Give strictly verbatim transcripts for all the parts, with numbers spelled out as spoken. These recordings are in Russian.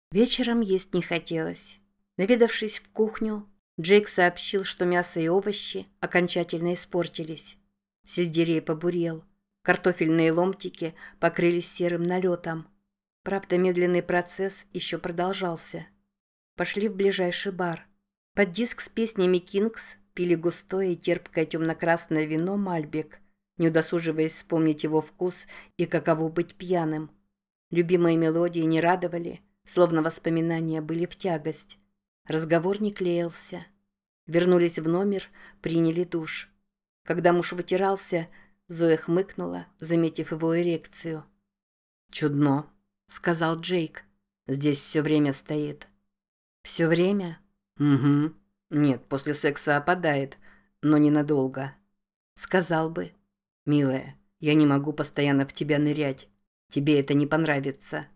Вечером есть не хотелось. Наведавшись в кухню, Джейк сообщил, что мясо и овощи окончательно испортились. Сельдерей побурел, картофельные ломтики покрылись серым налетом. Правда, медленный процесс еще продолжался. Пошли в ближайший бар. Под диск с песнями «Кингс» пили густое и терпкое темно-красное вино «Мальбек», не удосуживаясь вспомнить его вкус и каково быть пьяным. Любимые мелодии не радовали, словно воспоминания были в тягость. Разговор не клеился. Вернулись в номер, приняли душ. Когда муж вытирался, Зоя хмыкнула, заметив его эрекцию. «Чудно», — сказал Джейк. «Здесь все время стоит». «Все время?» «Угу. Нет, после секса опадает, но ненадолго». «Сказал бы». «Милая, я не могу постоянно в тебя нырять. Тебе это не понравится».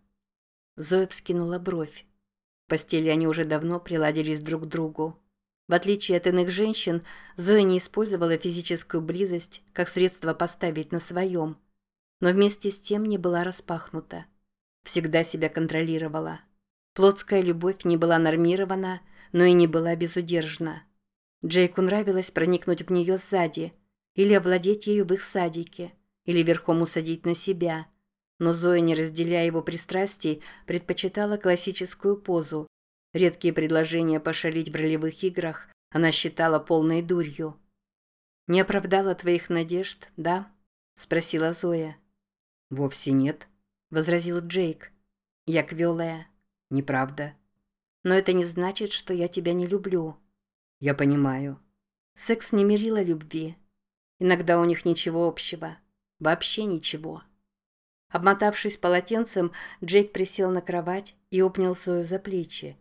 Зоя вскинула бровь. В постели они уже давно приладились друг к другу. В отличие от иных женщин, Зоя не использовала физическую близость как средство поставить на своем, но вместе с тем не была распахнута. Всегда себя контролировала. Плотская любовь не была нормирована, но и не была безудержна. Джейку нравилось проникнуть в нее сзади, или овладеть ею в их садике, или верхом усадить на себя. Но Зоя, не разделяя его пристрастий, предпочитала классическую позу. Редкие предложения пошалить в ролевых играх она считала полной дурью. «Не оправдала твоих надежд, да?» – спросила Зоя. «Вовсе нет», – возразил Джейк. «Я квелая». «Неправда». «Но это не значит, что я тебя не люблю». «Я понимаю». Секс не мерило любви. Иногда у них ничего общего. Вообще ничего. Обмотавшись полотенцем, Джейк присел на кровать и обнял Зою за плечи.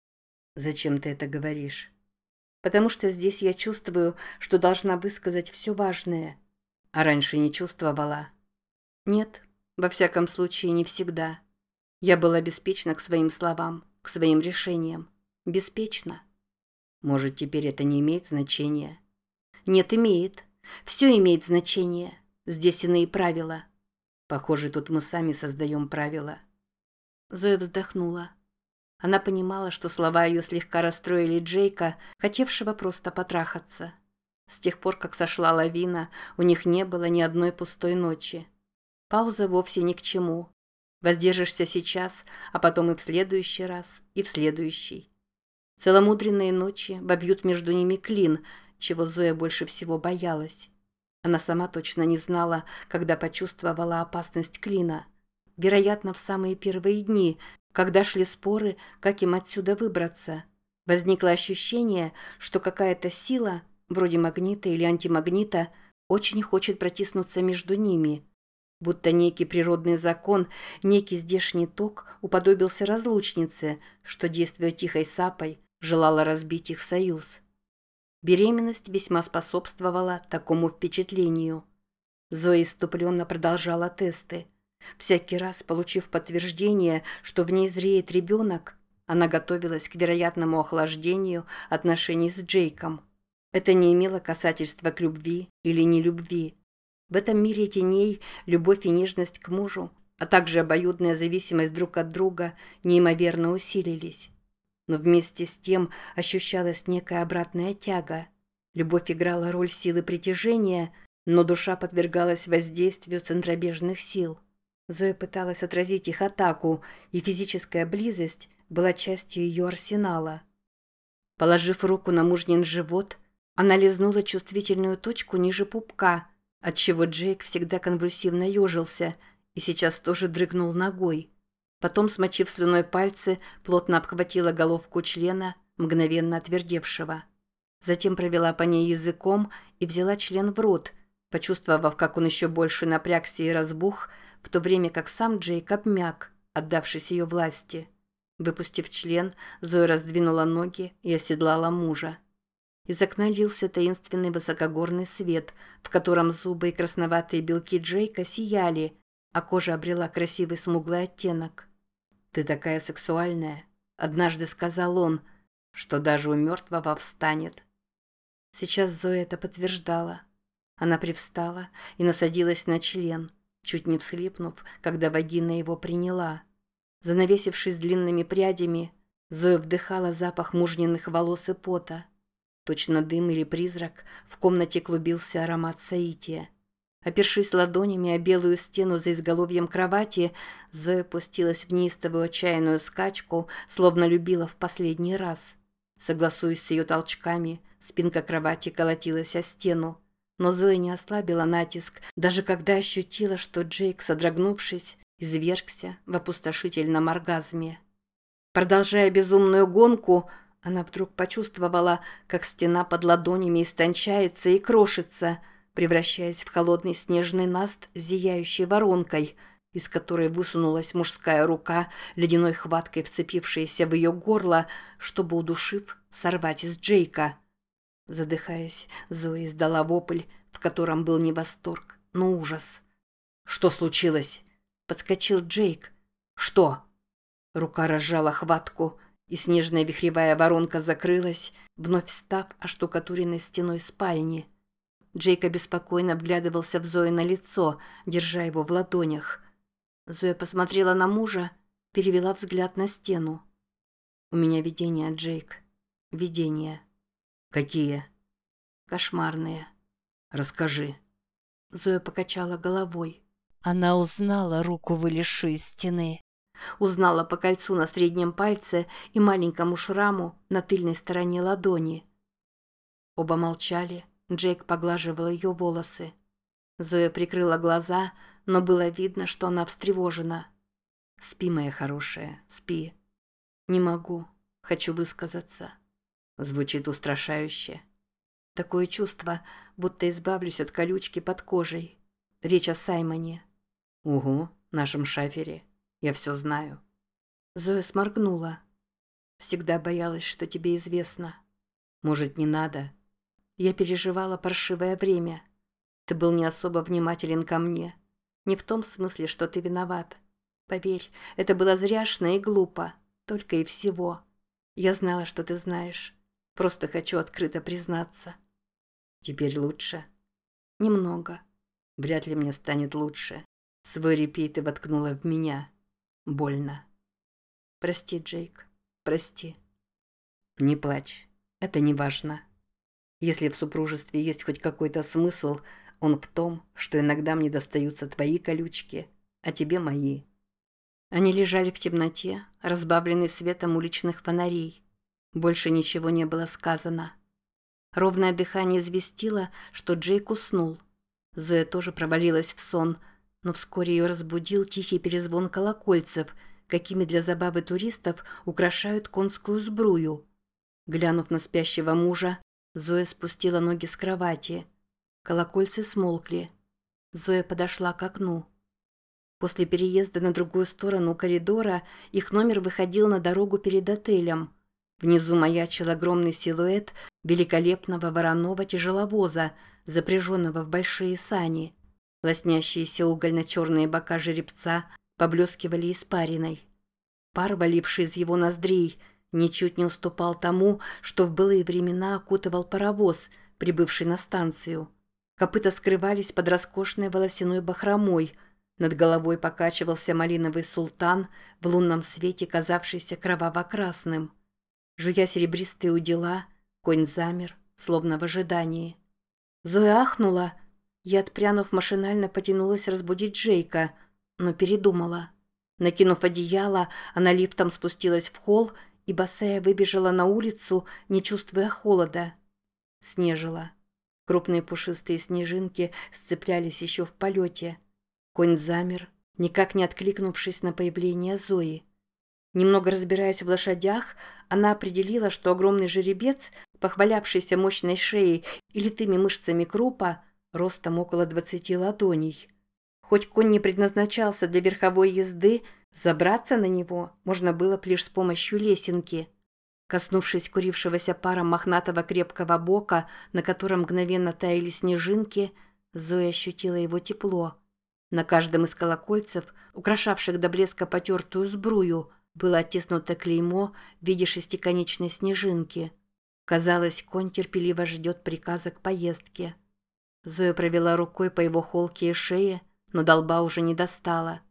«Зачем ты это говоришь?» «Потому что здесь я чувствую, что должна высказать все важное. А раньше не чувствовала?» «Нет, во всяком случае, не всегда. Я была беспечна к своим словам, к своим решениям. Беспечна». «Может, теперь это не имеет значения?» «Нет, имеет. Все имеет значение. Здесь иные правила». «Похоже, тут мы сами создаем правила». Зоя вздохнула. Она понимала, что слова ее слегка расстроили Джейка, хотевшего просто потрахаться. С тех пор, как сошла лавина, у них не было ни одной пустой ночи. Пауза вовсе ни к чему. Воздержишься сейчас, а потом и в следующий раз, и в следующий. Целомудренные ночи вобьют между ними клин, чего Зоя больше всего боялась. Она сама точно не знала, когда почувствовала опасность клина. Вероятно, в самые первые дни, когда шли споры, как им отсюда выбраться. Возникло ощущение, что какая-то сила, вроде магнита или антимагнита, очень хочет протиснуться между ними. Будто некий природный закон, некий здешний ток уподобился разлучнице, что, действуя тихой сапой, желала разбить их союз. Беременность весьма способствовала такому впечатлению. Зоя исступленно продолжала тесты. Всякий раз, получив подтверждение, что в ней зреет ребенок, она готовилась к вероятному охлаждению отношений с Джейком. Это не имело касательства к любви или нелюбви. В этом мире теней любовь и нежность к мужу, а также обоюдная зависимость друг от друга неимоверно усилились. Но вместе с тем ощущалась некая обратная тяга. Любовь играла роль силы притяжения, но душа подвергалась воздействию центробежных сил. Зоя пыталась отразить их атаку, и физическая близость была частью ее арсенала. Положив руку на мужнин живот, она лизнула чувствительную точку ниже пупка, отчего Джейк всегда конвульсивно ежился и сейчас тоже дрыгнул ногой. Потом, смочив слюной пальцы, плотно обхватила головку члена, мгновенно отвердевшего. Затем провела по ней языком и взяла член в рот, почувствовав, как он еще больше напрягся и разбух, в то время как сам Джейк обмяк, отдавшись ее власти. Выпустив член, Зоя раздвинула ноги и оседлала мужа. Из окна лился таинственный высокогорный свет, в котором зубы и красноватые белки Джейка сияли, а кожа обрела красивый смуглый оттенок. «Ты такая сексуальная», — однажды сказал он, — «что даже у мертвого встанет». Сейчас Зоя это подтверждала. Она привстала и насадилась на член, чуть не всхлипнув, когда вагина его приняла. Занавесившись длинными прядями, Зоя вдыхала запах мужниных волос и пота. Точно дым или призрак, в комнате клубился аромат соития. Опершись ладонями о белую стену за изголовьем кровати, Зоя пустилась в неистовую отчаянную скачку, словно любила в последний раз. Согласуясь с ее толчками, спинка кровати колотилась о стену. Но Зоя не ослабила натиск, даже когда ощутила, что Джейк, содрогнувшись, извергся в опустошительном оргазме. Продолжая безумную гонку, она вдруг почувствовала, как стена под ладонями истончается и крошится, превращаясь в холодный снежный наст с зияющей воронкой, из которой высунулась мужская рука, ледяной хваткой вцепившаяся в ее горло, чтобы, удушив, сорвать из Джейка. Задыхаясь, Зоя издала вопль, в котором был не восторг, но ужас. «Что случилось?» — подскочил Джейк. «Что?» Рука разжала хватку, и снежная вихревая воронка закрылась, вновь став оштукатуренной стеной спальни. Джейк обеспокоенно вглядывался в Зоино лицо, держа его в ладонях. Зоя посмотрела на мужа, перевела взгляд на стену. «У меня видения, Джейк. Видения». «Какие?» «Кошмарные». «Расскажи». Зоя покачала головой. Она узнала руку, вылезшую из стены. Узнала по кольцу на среднем пальце и маленькому шраму на тыльной стороне ладони. Оба молчали. Джейк поглаживал ее волосы. Зоя прикрыла глаза, но было видно, что она встревожена. «Спи, моя хорошая, спи». «Не могу. Хочу высказаться». Звучит устрашающе. Такое чувство, будто избавлюсь от колючки под кожей. Речь о Саймоне. «Угу, нашем шафере. Я все знаю». Зоя сморгнула. «Всегда боялась, что тебе известно. Может, не надо?» Я переживала паршивое время. Ты был не особо внимателен ко мне. Не в том смысле, что ты виноват. Поверь, это было зряшно и глупо. Только и всего. Я знала, что ты знаешь. Просто хочу открыто признаться. Теперь лучше? Немного. Вряд ли мне станет лучше. Свой репей ты воткнула в меня. Больно. Прости, Джейк. Прости. Не плачь. Это не важно. Если в супружестве есть хоть какой-то смысл, он в том, что иногда мне достаются твои колючки, а тебе мои. Они лежали в темноте, разбавленной светом уличных фонарей. Больше ничего не было сказано. Ровное дыхание известило, что Джейк уснул. Зоя тоже провалилась в сон, но вскоре ее разбудил тихий перезвон колокольцев, какими для забавы туристов украшают конскую сбрую. Глянув на спящего мужа, Зоя спустила ноги с кровати. Колокольцы смолкли. Зоя подошла к окну. После переезда на другую сторону коридора их номер выходил на дорогу перед отелем. Внизу маячил огромный силуэт великолепного вороного тяжеловоза, запряженного в большие сани. Лоснящиеся угольно-черные бока жеребца поблескивали испариной. Пар, валивший из его ноздрей, ничуть не уступал тому, что в былые времена окутывал паровоз, прибывший на станцию. Копыта скрывались под роскошной волосяной бахромой. Над головой покачивался малиновый султан, в лунном свете казавшийся кроваво-красным. Жуя серебристые удила, конь замер, словно в ожидании. Зоя ахнула. Я, отпрянув, машинально потянулась разбудить Джейка, но передумала. Накинув одеяло, она лифтом спустилась в холл и босая выбежала на улицу, не чувствуя холода. Снежило. Крупные пушистые снежинки сцеплялись еще в полете. Конь замер, никак не откликнувшись на появление Зои. Немного разбираясь в лошадях, она определила, что огромный жеребец, похвалявшийся мощной шеей и литыми мышцами крупа, ростом около двадцати ладоней. Хоть конь не предназначался для верховой езды, забраться на него можно было лишь с помощью лесенки. Коснувшись курившегося паром мохнатого крепкого бока, на котором мгновенно таяли снежинки, Зоя ощутила его тепло. На каждом из колокольцев, украшавших до блеска потертую сбрую, было оттиснуто клеймо в виде шестиконечной снежинки. Казалось, конь терпеливо ждет приказа к поездке. Зоя провела рукой по его холке и шее, но до лба уже не достала.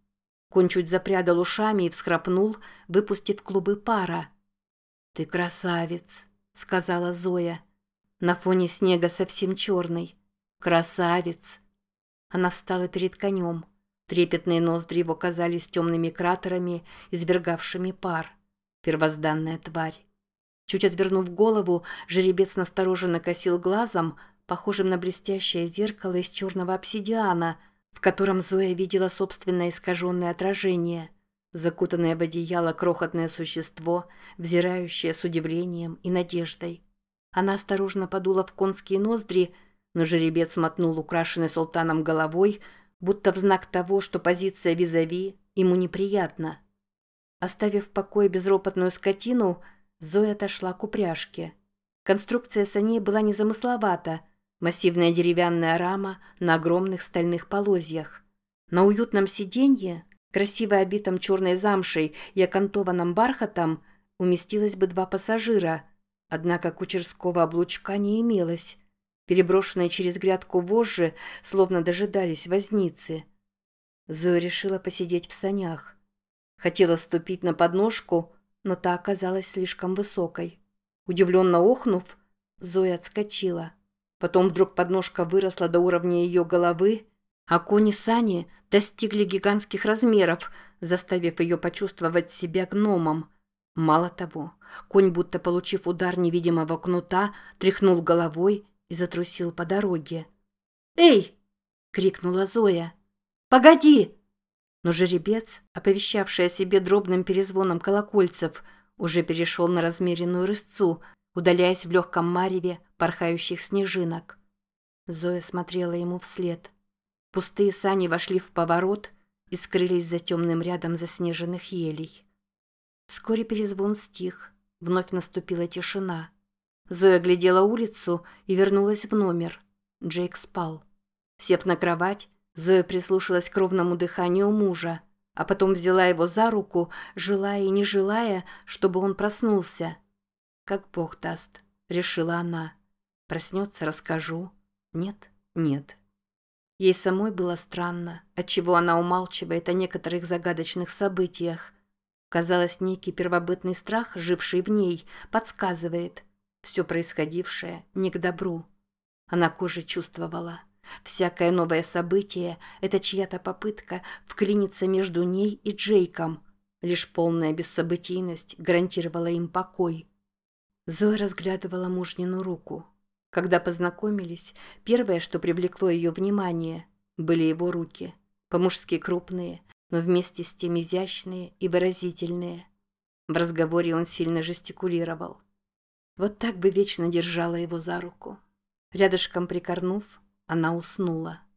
Конь чуть запрядал ушами и всхрапнул, выпустив клубы пара. «Ты красавец», — сказала Зоя. На фоне снега совсем черный. «Красавец». Она встала перед конем. Трепетные ноздри его казались темными кратерами, извергавшими пар. Первозданная тварь. Чуть отвернув голову, жеребец настороженно косил глазом, похожим на блестящее зеркало из черного обсидиана, в котором Зоя видела собственное искаженное отражение, закутанное в одеяло крохотное существо, взирающее с удивлением и надеждой. Она осторожно подула в конские ноздри, но жеребец мотнул украшенной султаном головой, будто в знак того, что позиция визави ему неприятна. Оставив в покое безропотную скотину, Зоя отошла к упряжке. Конструкция саней была незамысловата, массивная деревянная рама на огромных стальных полозьях. На уютном сиденье, красиво обитом черной замшей и окантованном бархатом, уместилось бы два пассажира, однако кучерского облучка не имелось. Переброшенные через грядку вожжи словно дожидались возницы. Зоя решила посидеть в санях. Хотела ступить на подножку, но та оказалась слишком высокой. Удивленно охнув, Зоя отскочила. Потом вдруг подножка выросла до уровня ее головы, а кони сани достигли гигантских размеров, заставив ее почувствовать себя гномом. Мало того, конь, будто получив удар невидимого кнута, тряхнул головой и затрусил по дороге. «Эй!» — крикнула Зоя. «Погоди!» Но жеребец, оповещавший о себе дробным перезвоном колокольцев, уже перешел на размеренную рысцу, удаляясь в легком мареве порхающих снежинок. Зоя смотрела ему вслед. Пустые сани вошли в поворот и скрылись за темным рядом заснеженных елей. Вскоре перезвон стих, вновь наступила тишина. Зоя глядела улицу и вернулась в номер. Джейк спал. Сев на кровать, Зоя прислушалась к ровному дыханию мужа, а потом взяла его за руку, желая и не желая, чтобы он проснулся. «Как Бог даст», — решила она. «Проснется, расскажу. Нет, нет». Ей самой было странно, отчего она умалчивает о некоторых загадочных событиях. Казалось, некий первобытный страх, живший в ней, подсказывает. Все происходившее не к добру. Она кожей чувствовала. Всякое новое событие – это чья-то попытка вклиниться между ней и Джейком. Лишь полная бессобытийность гарантировала им покой. Зоя разглядывала мужнину руку. Когда познакомились, первое, что привлекло ее внимание, были его руки. По-мужски крупные, но вместе с тем изящные и выразительные. В разговоре он сильно жестикулировал. Вот так бы вечно держала его за руку. Рядышком прикорнув, она уснула.